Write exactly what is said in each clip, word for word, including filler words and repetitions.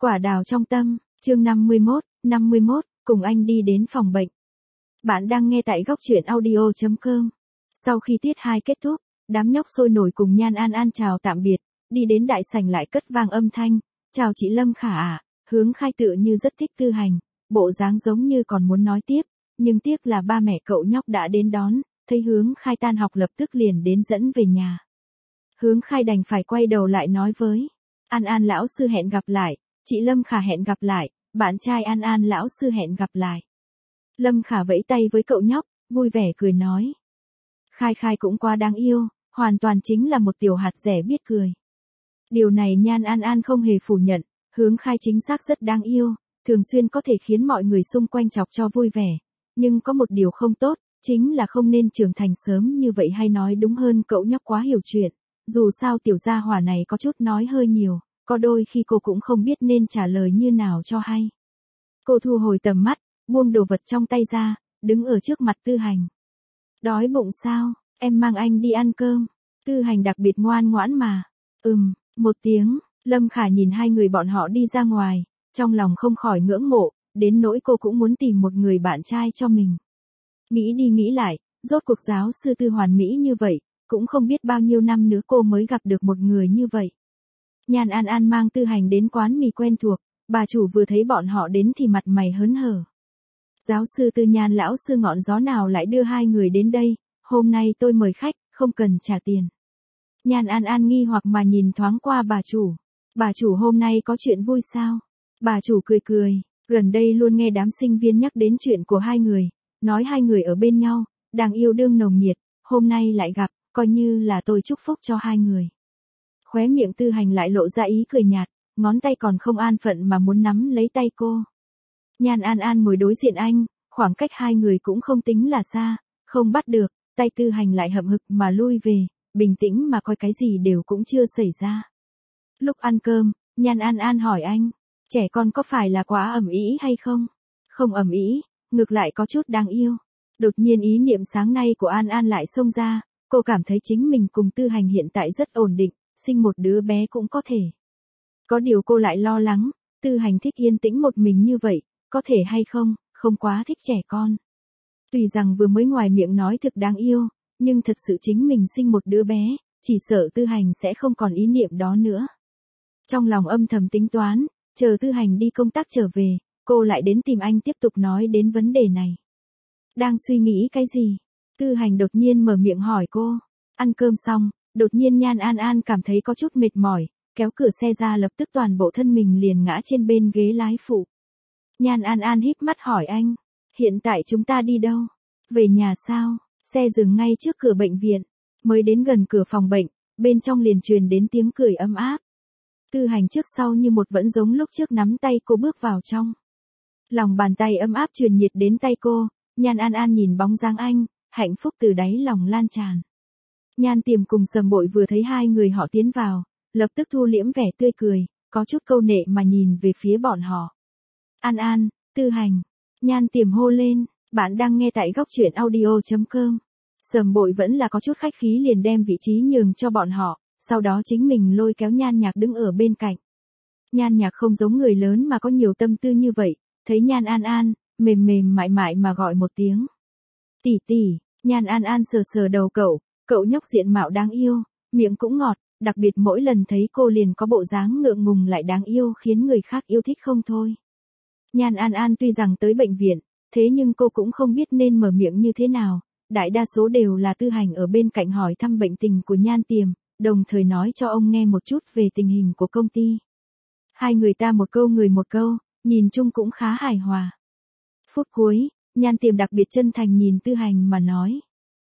Quả đào trong tâm, chương năm mươi mốt, năm mươi mốt, cùng anh đi đến phòng bệnh. Bạn đang nghe tại góc truyện audio chấm com. Sau khi tiết hai kết thúc, đám nhóc sôi nổi cùng Nhan An An chào tạm biệt, đi đến đại sảnh lại cất vang âm thanh, "Chào chị Lâm Khả ạ." Hướng Khai tựa như rất thích Tư Hành, bộ dáng giống như còn muốn nói tiếp, nhưng tiếc là ba mẹ cậu nhóc đã đến đón, thấy Hướng Khai tan học lập tức liền đến dẫn về nhà. Hướng Khai đành phải quay đầu lại nói với An An lão sư hẹn gặp lại, chị Lâm Khả hẹn gặp lại, bạn trai An An lão sư hẹn gặp lại. Lâm Khả vẫy tay với cậu nhóc, vui vẻ cười nói. Khai Khai cũng quá đáng yêu, hoàn toàn chính là một tiểu hạt rẻ biết cười. Điều này Nhan An An không hề phủ nhận, Hướng Khai chính xác rất đáng yêu, thường xuyên có thể khiến mọi người xung quanh chọc cho vui vẻ. Nhưng có một điều không tốt, chính là không nên trưởng thành sớm như vậy, hay nói đúng hơn cậu nhóc quá hiểu chuyện. Dù sao tiểu gia hỏa này có chút nói hơi nhiều, có đôi khi cô cũng không biết nên trả lời như nào cho hay. Cô thu hồi tầm mắt, buông đồ vật trong tay ra, đứng ở trước mặt Tư Hành. Đói bụng sao, em mang anh đi ăn cơm. Tư Hành đặc biệt ngoan ngoãn mà. Ừm, một tiếng, Lâm Khả nhìn hai người bọn họ đi ra ngoài, trong lòng không khỏi ngưỡng mộ, đến nỗi cô cũng muốn tìm một người bạn trai cho mình. Nghĩ đi nghĩ lại, rốt cuộc giáo sư Tư hoàn mỹ như vậy, cũng không biết bao nhiêu năm nữa cô mới gặp được một người như vậy. Nhan An An mang Tư Hành đến quán mì quen thuộc, bà chủ vừa thấy bọn họ đến thì mặt mày hớn hở. Giáo sư Tư, Nhan lão sư ngọn gió nào lại đưa hai người đến đây, hôm nay tôi mời khách, không cần trả tiền. Nhan An An nghi hoặc mà nhìn thoáng qua bà chủ. Bà chủ hôm nay có chuyện vui sao? Bà chủ cười cười, gần đây luôn nghe đám sinh viên nhắc đến chuyện của hai người, nói hai người ở bên nhau, đang yêu đương nồng nhiệt, hôm nay lại gặp, coi như là tôi chúc phúc cho hai người. Khóe miệng Tư Hành lại lộ ra ý cười nhạt, ngón tay còn không an phận mà muốn nắm lấy tay cô. Nhan An An ngồi đối diện anh, khoảng cách hai người cũng không tính là xa, không bắt được, tay Tư Hành lại hậm hực mà lui về, bình tĩnh mà coi cái gì đều cũng chưa xảy ra. Lúc ăn cơm, Nhan An An hỏi anh, trẻ con có phải là quá ầm ĩ hay không? Không ầm ĩ, ngược lại có chút đáng yêu. Đột nhiên ý niệm sáng nay của An An lại xông ra, cô cảm thấy chính mình cùng Tư Hành hiện tại rất ổn định, sinh một đứa bé cũng có thể. Có điều cô lại lo lắng, Tư Hành thích yên tĩnh một mình như vậy, có thể hay không, không quá thích trẻ con. Tuy rằng vừa mới ngoài miệng nói thực đáng yêu, nhưng thật sự chính mình sinh một đứa bé, chỉ sợ Tư Hành sẽ không còn ý niệm đó nữa. Trong lòng âm thầm tính toán, chờ Tư Hành đi công tác trở về, cô lại đến tìm anh tiếp tục nói đến vấn đề này. Đang suy nghĩ cái gì? Tư Hành đột nhiên mở miệng hỏi cô. Ăn cơm xong, đột nhiên Nhan An An cảm thấy có chút mệt mỏi, kéo cửa xe ra lập tức toàn bộ thân mình liền ngã trên bên ghế lái phụ. Nhan An An híp mắt hỏi anh, hiện tại chúng ta đi đâu? Về nhà sao? Xe dừng ngay trước cửa bệnh viện, mới đến gần cửa phòng bệnh, bên trong liền truyền đến tiếng cười ấm áp. Tư Hành trước sau như một vẫn giống lúc trước nắm tay cô bước vào trong. Lòng bàn tay ấm áp truyền nhiệt đến tay cô, Nhan An An nhìn bóng dáng anh, hạnh phúc từ đáy lòng lan tràn. Nhan Tiềm cùng Sầm Bội vừa thấy hai người họ tiến vào, lập tức thu liễm vẻ tươi cười, có chút câu nệ mà nhìn về phía bọn họ. An An, Tư Hành, Nhan Tiềm hô lên, bạn đang nghe tại góc truyện audio chấm com. Sầm Bội vẫn là có chút khách khí liền đem vị trí nhường cho bọn họ, sau đó chính mình lôi kéo Nhan Nhạc đứng ở bên cạnh. Nhan Nhạc không giống người lớn mà có nhiều tâm tư như vậy, thấy Nhan An An, mềm mềm mại mại mà gọi một tiếng. Tỷ tỷ. Nhan An An sờ sờ đầu cậu, cậu nhóc diện mạo đáng yêu, miệng cũng ngọt, đặc biệt mỗi lần thấy cô liền có bộ dáng ngượng ngùng lại đáng yêu khiến người khác yêu thích không thôi. Nhan An An tuy rằng tới bệnh viện, thế nhưng cô cũng không biết nên mở miệng như thế nào, đại đa số đều là Tư Hành ở bên cạnh hỏi thăm bệnh tình của Nhan Tiềm, đồng thời nói cho ông nghe một chút về tình hình của công ty. Hai người ta một câu người một câu, nhìn chung cũng khá hài hòa. Phút cuối, Nhan Tiềm đặc biệt chân thành nhìn Tư Hành mà nói.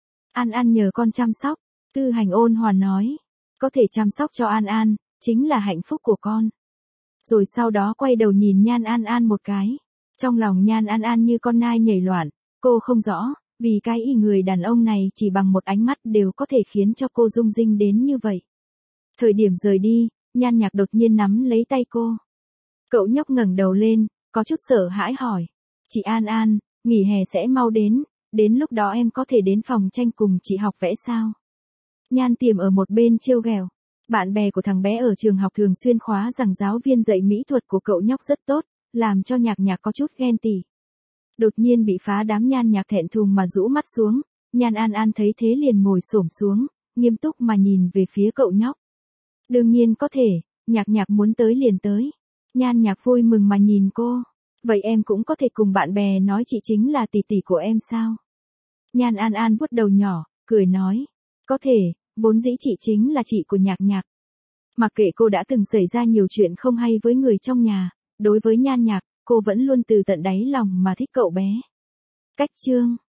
An An nhờ con chăm sóc. Tư Hành ôn hòa nói. Có thể chăm sóc cho An An, chính là hạnh phúc của con. Rồi sau đó quay đầu nhìn Nhan An An một cái. Trong lòng Nhan An An như con nai nhảy loạn, cô không rõ, vì cái ý người đàn ông này chỉ bằng một ánh mắt đều có thể khiến cho cô rung rinh đến như vậy. Thời điểm rời đi, Nhan Nhạc đột nhiên nắm lấy tay cô. Cậu nhóc ngẩng đầu lên, có chút sợ hãi hỏi. Chị An An, nghỉ hè sẽ mau đến, đến lúc đó em có thể đến phòng tranh cùng chị học vẽ sao? Nhan Tiềm ở một bên trêu ghẹo. Bạn bè của thằng bé ở trường học thường xuyên khóa rằng giáo viên dạy mỹ thuật của cậu nhóc rất tốt, làm cho Nhạc Nhạc có chút ghen tị. Đột nhiên bị phá đám Nhan Nhạc thẹn thùng mà rũ mắt xuống, Nhan An An thấy thế liền ngồi xổm xuống, nghiêm túc mà nhìn về phía cậu nhóc. Đương nhiên có thể, Nhạc Nhạc muốn tới liền tới. Nhan Nhạc vui mừng mà nhìn cô. Vậy em cũng có thể cùng bạn bè nói chị chính là tỷ tỷ của em sao? Nhan An An vuốt đầu nhỏ, cười nói. Có thể, vốn dĩ chị chính là chị của Nhạc Nhạc. Mặc kệ cô đã từng xảy ra nhiều chuyện không hay với người trong nhà, đối với Nhan Nhạc, cô vẫn luôn từ tận đáy lòng mà thích cậu bé. Cách chương